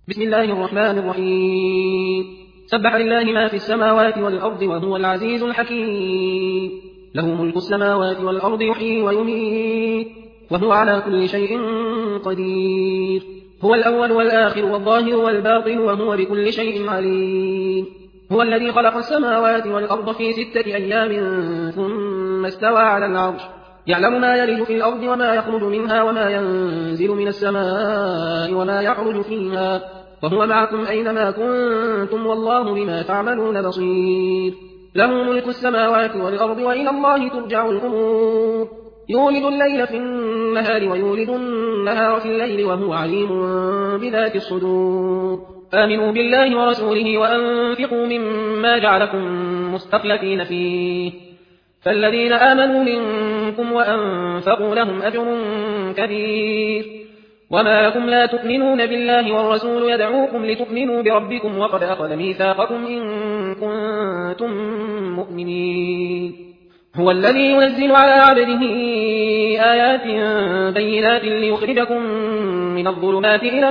بسم الله الرحمن الرحيم. سبح لله ما في السماوات والأرض وهو العزيز الحكيم. له ملك السماوات والأرض يحيي ويميت وهو على كل شيء قدير. هو الأول والآخر والظاهر والباطن وهو بكل شيء عليم. هو الذي خلق السماوات والأرض في 6 أيام ثم استوى على العرش يعلم ما يلج في الأرض وما يخرج منها وما ينزل من السماء وما يعرج فيها وهو معكم أينما كنتم والله بما تعملون بصير. له ملك السماوات والأرض وإلى الله ترجع الأمور. يولد الليل في النهار ويولد النهار في الليل وهو عليم بذات الصدور. آمنوا بالله ورسوله وأنفقوا مما جعلكم مستخلفين فيه فالذين آمنوا منكم وأنفقوا لهم أجر كبير. وما لكم لا تؤمنون بالله والرسول يدعوكم لتؤمنوا بربكم وقد أخذ ميثاقكم إن كنتم مؤمنين. هو الذي ينزل على عبده آيات بينات ليخرجكم من الظلمات إلى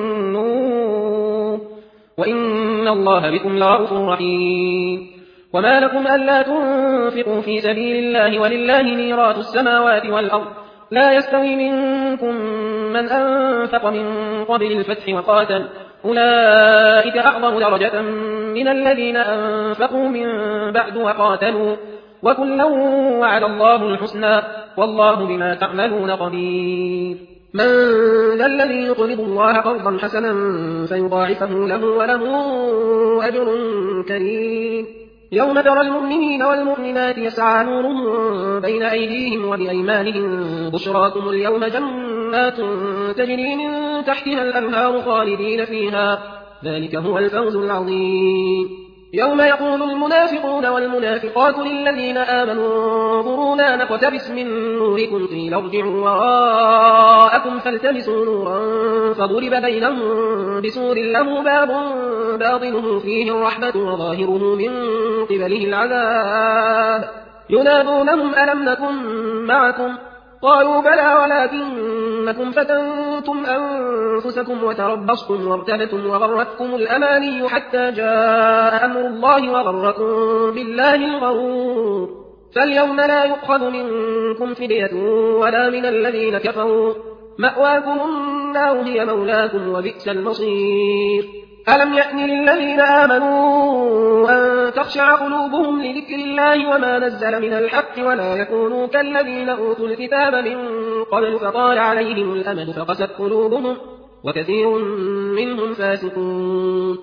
النور وإن الله بكم لرءوف رحيم. وما لكم ألا تنفقوا في سبيل الله ولله ميراث السماوات والأرض لا يستوي منكم من أنفق من قبل الفتح وقاتل أولئك أعظم درجة من الذين أنفقوا من بعد وقاتلوا وكلا وعد الله الحسنى والله بما تعملون خبير. من ذا الذي يقرض الله قرضا حسنا فيضاعفه له وله أجر كريم. يوم ترى المؤمنين والمؤمنات يسعى نورهم بين أيديهم وبأيمانهم بشراكم اليوم جنات تجري من تحتها الأنهار خالدين فيها ذلك هو الفوز العظيم. يوم يقول المنافقون والمنافقات للذين آمنوا انظرونا نقتبس من نوركم قيل ارجعوا وراءكم فالتمسوا نورا فضرب بينهم بسور له باب باطنه فيه الرحمة وظاهره من قبله العذاب ينادونهم ألم نكن معكم قالوا بلى ولكنكم فتنتم أنفسكم وتربصتم وارتبتم وغرتكم الأماني حتى جاء أمر الله وغركم بالله الغرور. فاليوم لا يؤخذ منكم فدية ولا من الذين كفروا مأواكم النار هي مولاكم وبئس المصير. ألم يأن للذين آمنوا أن تخشع قلوبهم لذكر الله وما نزل من الحق ولا يكونوا كالذين أوتوا الكتاب من قبل فطال عليهم الأمد فقست قلوبهم وكثير منهم فاسقون.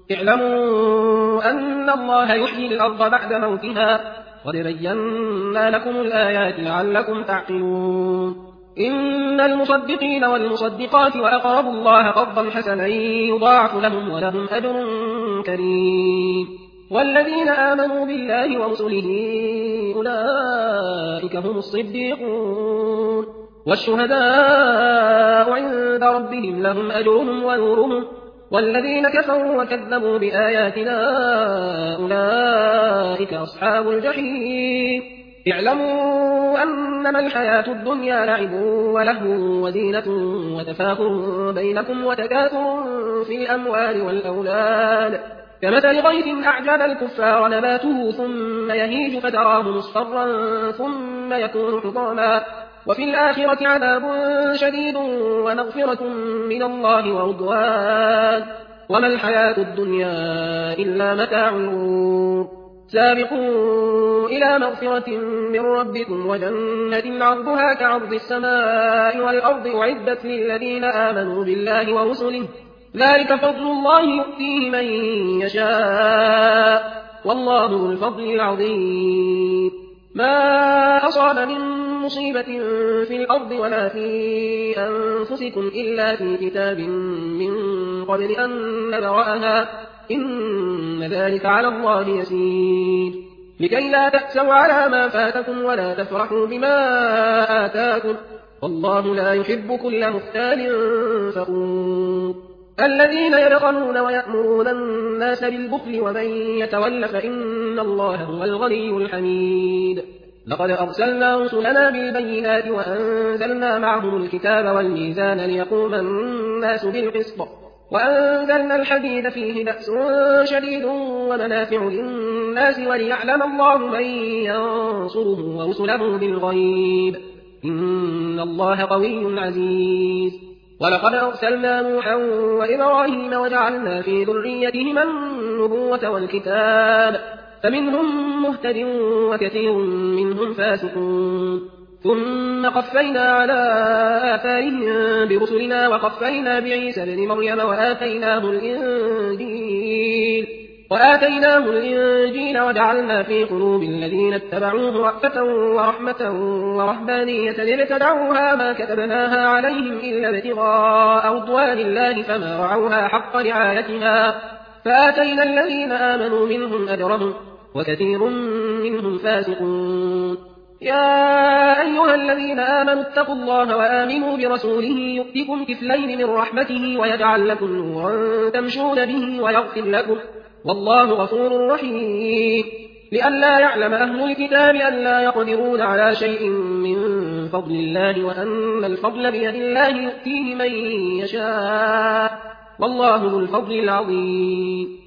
اعلموا أن الله يحيي الأرض بعد موتها قد بينا لكم الآيات لعلكم تعقلون. إن المصدقين والمصدقات وأقرضوا الله قرضا حسنا يضاعف لهم ولهم أجر كريم. والذين آمنوا بالله ورسله أولئك هم الصديقون والشهداء عند ربهم لهم أجرهم ونورهم والذين كفروا وكذبوا بآياتنا أولئك أصحاب الجحيم. اعلموا أنما الحياة الدنيا لعب ولهو وزينة وتفاخر بينكم وتكاثر في الأموال والأولاد كمثل غيث أعجب الكفار نباته ثم يهيج فتراه مصفرا ثم يكون حطاما وفي الآخرة عذاب شديد ومغفرة من الله ورضوان وما الحياة الدنيا إلا متاع الغرور. سابقوا إلى مغفرة من ربكم وجنة عرضها كعرض السماء والأرض أعدت للذين آمنوا بالله ورسله ذلك فضل الله يؤتيه من يشاء والله ذو الفضل العظيم. ما أصاب من مصيبة في الأرض ولا في أنفسكم إلا في كتاب من قبل أن نبرأها إن ذلك على الله يسير. لكي لا تأسوا على ما فاتكم ولا تفرحوا بما آتاكم والله لا يحب كل مختال فخور. الذين يبخلون ويأمرون الناس بالبخل ومن يتول فإن الله هو الغني الحميد. لقد أرسلنا رسلنا بالبينات وأنزلنا معهم الكتاب والميزان ليقوم الناس بالقسط وأنزلنا الحديد فيه بأس شديد ومنافع للناس وليعلم الله من ينصره ورسله بالغيب إن الله قوي عزيز ولقد أرسلنا نوحا وإبراهيم وجعلنا في ذريتهما النبوة والكتاب فمنهم مهتد وكثير منهم فاسقون ثم قفينا على آثارهم برسلنا وقفينا بعيسى ابن مريم وآتيناه الإنجيل وجعلنا في قلوب الذين اتبعوه رأفة ورحمة ورهبانية ابتدعوها ما كتبناها عليهم إلا ابتغاء رضوان الله فما رعوها حق رعايتها فآتينا الذين آمنوا منهم أجرهم وكثير منهم فاسقون يا أيها الذين آمنوا اتقوا الله وآمنوا برسوله يؤتكم كفلين من رحمته ويجعل لكم نورا تمشون به ويغفر لكم والله غفور رحيم لئلا يعلم أهل الكتاب أن لا يقدرون على شيء من فضل الله وأن الفضل بيد الله يؤتيه من يشاء والله ذو الفضل العظيم